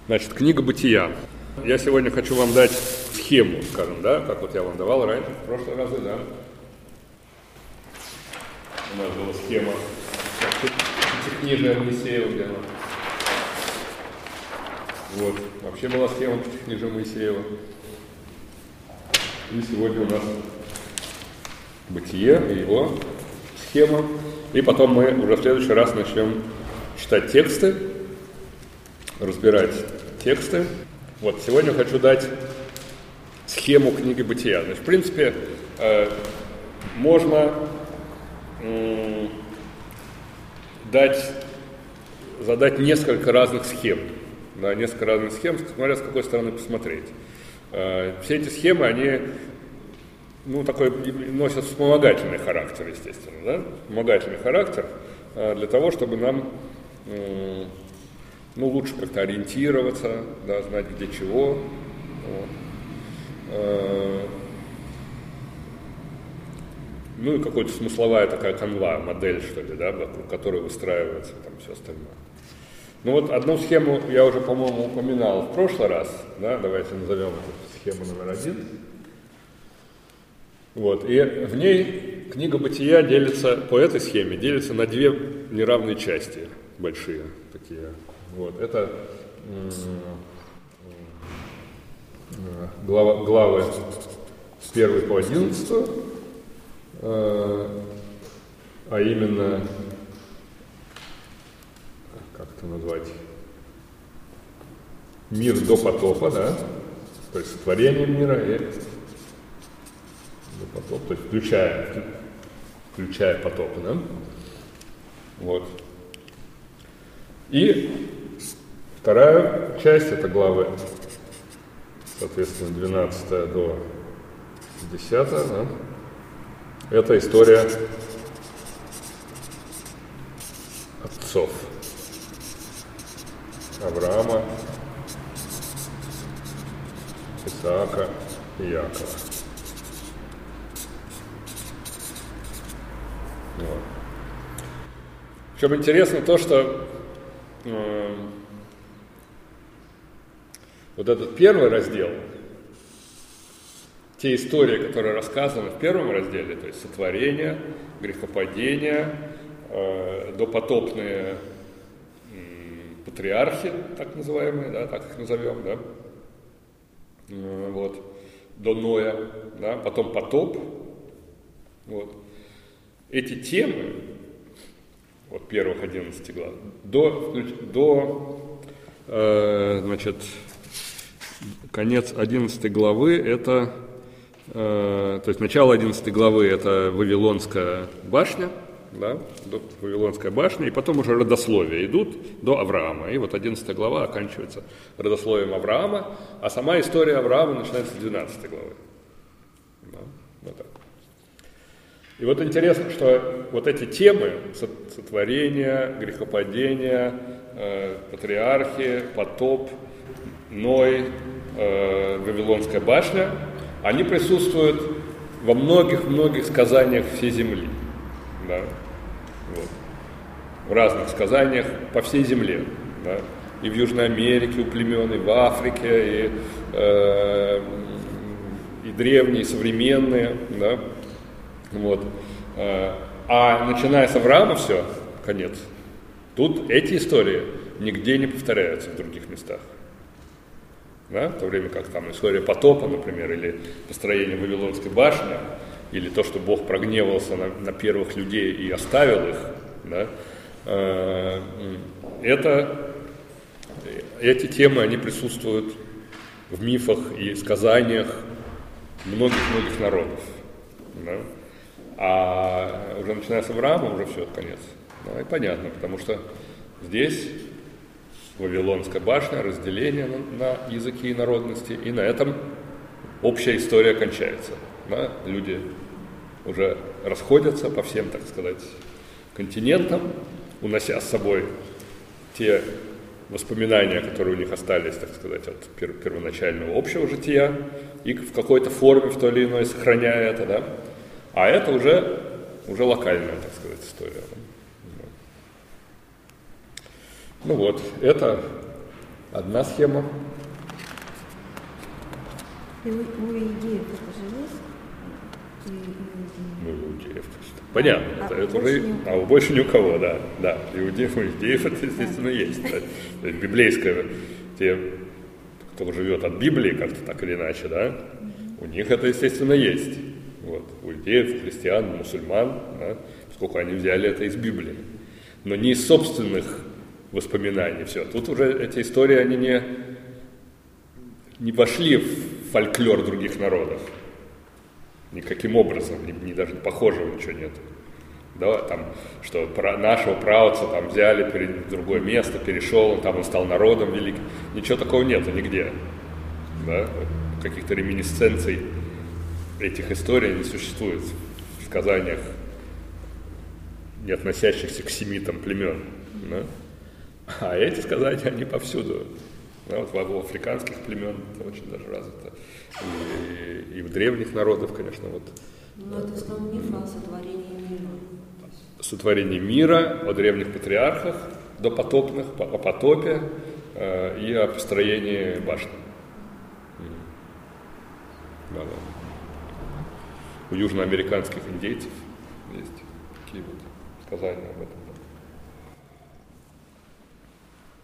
Значит, книга «Бытия». Я сегодня хочу вам дать схему, скажем, да, как вот я вам давал раньше, в прошлые разы, да. У нас была схема Пятикнижия Моисеева, где она. Вот, вообще была схема Пятикнижия Моисеева. И сегодня у нас «Бытие» и его схема. И потом мы уже в следующий раз начнем читать тексты, разбирать тексты. Вот, сегодня хочу дать схему книги «Бытия». Значит, в принципе, можно задать несколько разных схем. Да, несколько разных схем, смотря с какой стороны посмотреть. Все эти схемы, они такой носят вспомогательный характер, естественно. Да? Вспомогательный характер для того, чтобы нам лучше как-то ориентироваться, да, знать где чего. Ну и какая-то смысловая такая канва, модель, что ли, да, вокруг которой выстраивается там все остальное. Ну вот одну схему я уже, по-моему, упоминал в прошлый раз, да, давайте назовем эту схему номер 1. Вот, и в ней книга «Бытия» делится, по этой схеме, делится на две неравные части, большие такие. Вот, это главы с 1 по 11, а именно, как это назвать, мир до потопа, да, то есть сотворение мира и до потопа, то есть включая потоп, да, вот. И вторая часть, это главы, соответственно, 12 до 10, да, это история отцов Авраама, Исаака и Иакова. Вот. Причем интересно то, что вот этот первый раздел, те истории, которые рассказаны в первом разделе, то есть сотворение, грехопадение, допотопные патриархи, так называемые, да, так их назовем, да, вот, до Ноя, да, потом потоп, вот. Эти темы, вот первых 11 глав, значит, конец 11 главы, это, то есть начало 11 главы это Вавилонская башня, да, Вавилонская башня, и потом уже родословия идут до Авраама. И вот 11 глава оканчивается родословием Авраама, а сама история Авраама начинается с 12 главы. Да, вот так. И вот интересно, что вот эти темы сотворения, грехопадения, патриархи, потоп, Ной, Вавилонская башня, они присутствуют во многих сказаниях всей земли. Да? Вот. В разных сказаниях по всей земле. Да? И в Южной Америке у племен, и в Африке, и древние, и современные. Да? Вот. А начиная с Авраама все, конец. Тут эти истории нигде не повторяются в других местах. Да? В то время как там история потопа, например, или построение Вавилонской башни, или то, что Бог прогневался на первых людей и оставил их, да? Эти темы, они присутствуют в мифах и сказаниях многих народов. Да? А уже начиная с Авраама, уже все, конец. Ну, и понятно, потому что здесь Вавилонская башня, разделение на языки и народности, и на этом общая история кончается. Да? Люди уже расходятся по всем, так сказать, континентам, унося с собой те воспоминания, которые у них остались, так сказать, от первоначального общего жития, и в какой-то форме, в той или иной, сохраняя это, да. А это уже локальная, так сказать, история. Ну вот, это одна схема. И у иудеев это же есть? Ну, иудеев. Понятно, это уже, больше ни у кого, да. Иудеев это, естественно, есть. Да. То есть библейское, те, кто живет от Библии как-то так или иначе, да, у них это, естественно, есть. Вот. У иудеев, у христиан, у мусульман, да, поскольку они взяли это из Библии. Но не из собственных воспоминаний. Все. Тут уже эти истории, они не вошли в фольклор других народов. Никаким образом, даже похожего ничего нет. Да, там, что нашего праотца там взяли в другое место, перешел, он стал народом великим. Ничего такого нету нигде. Да? Каких-то реминисценций этих историй не существует в сказаниях, не относящихся к семитам племен. Да? А эти сказания, они повсюду. Да, вот у африканских племен это очень даже развито. И в древних народов, конечно, вот. Но это в основном миф о сотворении мира. Сотворении мира, о древних патриархах допотопных, о потопе и о построении башни. Да. У южноамериканских индейцев есть такие вот сказания об этом.